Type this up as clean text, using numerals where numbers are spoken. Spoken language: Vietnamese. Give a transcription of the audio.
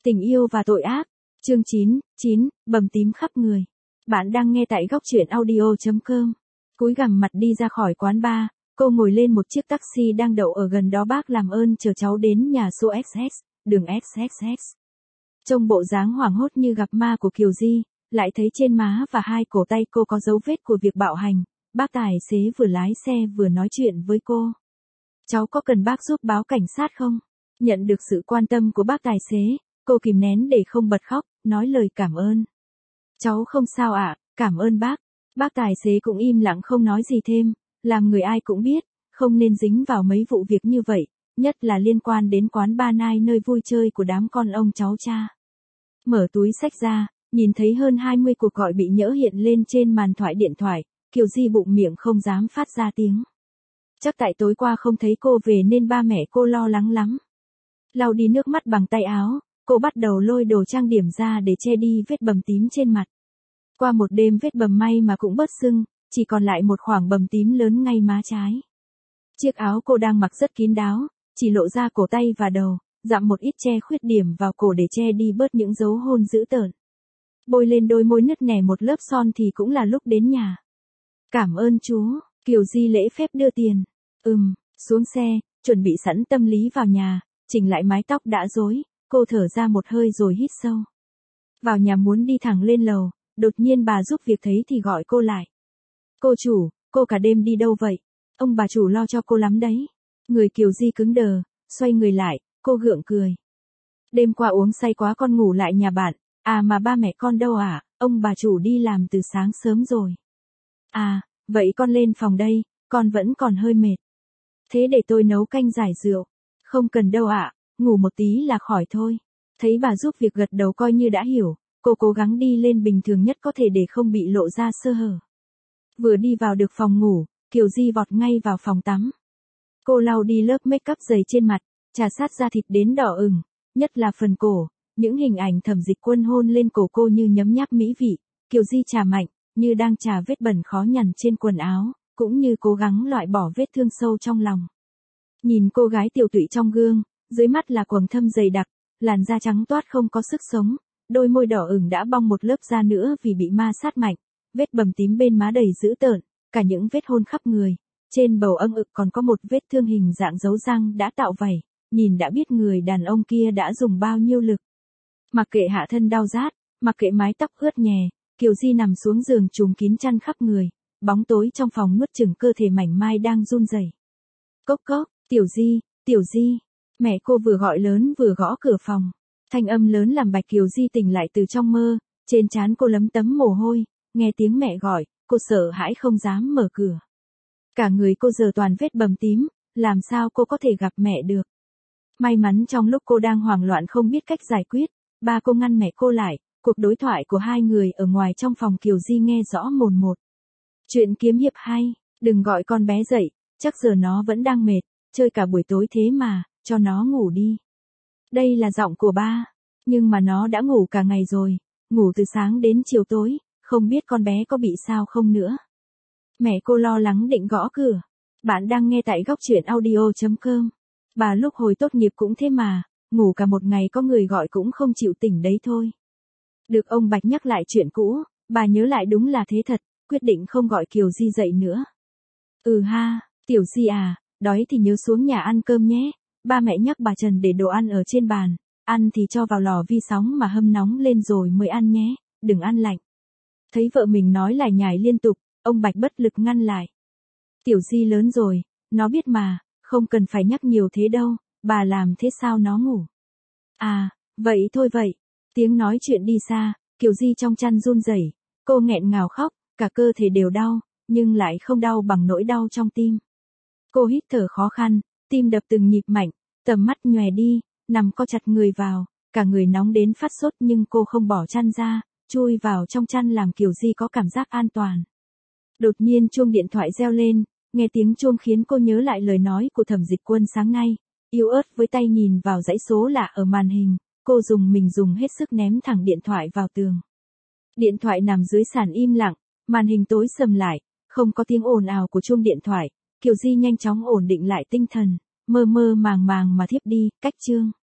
Tình yêu và tội ác. Chương 9, bầm tím khắp người. Bạn đang nghe tại góc truyện audio.com. Cúi gằm mặt đi ra khỏi quán bar, cô ngồi lên một chiếc taxi đang đậu ở gần đó. Bác làm ơn chờ cháu đến nhà số XX, đường XXX. Trông bộ dáng hoảng hốt như gặp ma của Kiều Di, lại thấy trên má và hai cổ tay cô có dấu vết của việc bạo hành. Bác tài xế vừa lái xe vừa nói chuyện với cô. Cháu có cần bác giúp báo cảnh sát không? Nhận được sự quan tâm của bác tài xế, cô kìm nén để không bật khóc, nói lời cảm ơn. Cháu không sao ạ, cảm ơn bác. Bác tài xế cũng im lặng không nói gì thêm, làm người ai cũng biết, không nên dính vào mấy vụ việc như vậy, nhất là liên quan đến quán bar night nơi vui chơi của đám con ông cháu cha. Mở túi xách ra, nhìn thấy hơn 20 cuộc gọi bị nhỡ hiện lên trên màn thoại điện thoại, Kiều Di bụng miệng không dám phát ra tiếng. Chắc tại tối qua không thấy cô về nên ba mẹ cô lo lắng lắm. Lau đi nước mắt bằng tay áo, cô bắt đầu lôi đồ trang điểm ra để che đi vết bầm tím trên mặt. Qua một đêm vết bầm may mà cũng bớt sưng, chỉ còn lại một khoảng bầm tím lớn ngay má trái. Chiếc áo cô đang mặc rất kín đáo, chỉ lộ ra cổ tay và đầu, dặm một ít che khuyết điểm vào cổ để che đi bớt những dấu hôn dữ tợn. Bôi lên đôi môi nứt nẻ một lớp son thì cũng là lúc đến nhà. Cảm ơn chú, Kiều Di lễ phép đưa tiền. Xuống xe, chuẩn bị sẵn tâm lý vào nhà, chỉnh lại mái tóc đã rối, cô thở ra một hơi rồi hít sâu. Vào nhà muốn đi thẳng lên lầu, đột nhiên bà giúp việc thấy thì gọi cô lại. Cô chủ, cô cả đêm đi đâu vậy? Ông bà chủ lo cho cô lắm đấy. Người Kiều Di cứng đờ, xoay người lại, cô gượng cười. Đêm qua uống say quá con ngủ lại nhà bạn, à mà ba mẹ con đâu à, ông bà chủ đi làm từ sáng sớm rồi. À, vậy con lên phòng đây, con vẫn còn hơi mệt. Thế để tôi nấu canh giải rượu. Không cần đâu ạ, ngủ một tí là khỏi thôi. Thấy bà giúp việc gật đầu coi như đã hiểu, cô cố gắng đi lên bình thường nhất có thể để không bị lộ ra sơ hở. Vừa đi vào được phòng ngủ, Kiều Di vọt ngay vào phòng tắm. Cô lau đi lớp make up dày trên mặt, chà sát da thịt đến đỏ ửng, nhất là phần cổ, những hình ảnh Thẩm Dịch Quân hôn lên cổ cô như nhấm nháp mỹ vị. Kiều Di chà mạnh, như đang chà vết bẩn khó nhằn trên quần áo, cũng như cố gắng loại bỏ vết thương sâu trong lòng. Nhìn cô gái tiều tụy trong gương, dưới mắt là quầng thâm dày đặc, làn da trắng toát không có sức sống, đôi môi đỏ ửng đã bong một lớp da nữa vì bị ma sát mạnh, vết bầm tím bên má đầy dữ tợn, cả những vết hôn khắp người, trên bầu âng ực còn có một vết thương hình dạng dấu răng đã tạo vảy, nhìn đã biết người đàn ông kia đã dùng bao nhiêu lực. Mặc kệ hạ thân đau rát, mặc kệ mái tóc ướt nhè, Kiều Di nằm xuống giường trùm kín chăn khắp người, bóng tối trong phòng nuốt chửng cơ thể mảnh mai đang run rẩy. Cốc cốc, Tiểu Di, mẹ cô vừa gọi lớn vừa gõ cửa phòng. Thanh âm lớn làm Bạch Kiều Di tỉnh lại từ trong mơ, trên trán cô lấm tấm mồ hôi, nghe tiếng mẹ gọi, cô sợ hãi không dám mở cửa. Cả người cô giờ toàn vết bầm tím, làm sao cô có thể gặp mẹ được. May mắn trong lúc cô đang hoảng loạn không biết cách giải quyết, ba cô ngăn mẹ cô lại, cuộc đối thoại của hai người ở ngoài trong phòng Kiều Di nghe rõ mồn một. Chuyện kiếm hiệp hay, đừng gọi con bé dậy, chắc giờ nó vẫn đang mệt, chơi cả buổi tối thế mà, cho nó ngủ đi. Đây là giọng của ba, nhưng mà nó đã ngủ cả ngày rồi, ngủ từ sáng đến chiều tối, không biết con bé có bị sao không nữa. Mẹ cô lo lắng định gõ cửa. Bạn đang nghe tại góc truyện audio.com. Bà lúc hồi tốt nghiệp cũng thế mà, ngủ cả một ngày có người gọi cũng không chịu tỉnh đấy thôi. Được ông Bạch nhắc lại chuyện cũ, bà nhớ lại đúng là thế thật, quyết định không gọi Kiều Di dậy nữa. Tiểu Di à, đói thì nhớ xuống nhà ăn cơm nhé. Ba mẹ nhắc bà Trần để đồ ăn ở trên bàn, ăn thì cho vào lò vi sóng mà hâm nóng lên rồi mới ăn nhé, đừng ăn lạnh. Thấy vợ mình nói lải nhải liên tục, ông Bạch bất lực ngăn lại. Tiểu Di lớn rồi, nó biết mà, không cần phải nhắc nhiều thế đâu, bà làm thế sao nó ngủ. À, vậy thôi vậy. Tiếng nói chuyện đi xa, Kiều Di trong chăn run rẩy, cô nghẹn ngào khóc, cả cơ thể đều đau, nhưng lại không đau bằng nỗi đau trong tim. Cô hít thở khó khăn, tim đập từng nhịp mạnh, tầm mắt nhòe đi, nằm co chặt người vào, cả người nóng đến phát sốt nhưng cô không bỏ chăn ra, chui vào trong chăn làm Kiều Di có cảm giác an toàn. Đột nhiên chuông điện thoại reo lên, nghe tiếng chuông khiến cô nhớ lại lời nói của Thẩm Dịch Quân sáng nay, yếu ớt với tay nhìn vào dãy số lạ ở màn hình, cô dùng hết sức ném thẳng điện thoại vào tường. Điện thoại nằm dưới sàn im lặng, màn hình tối sầm lại, không có tiếng ồn ào của chuông điện thoại, Kiều Di nhanh chóng ổn định lại tinh thần, mơ mơ màng màng mà thiếp đi, cách chương.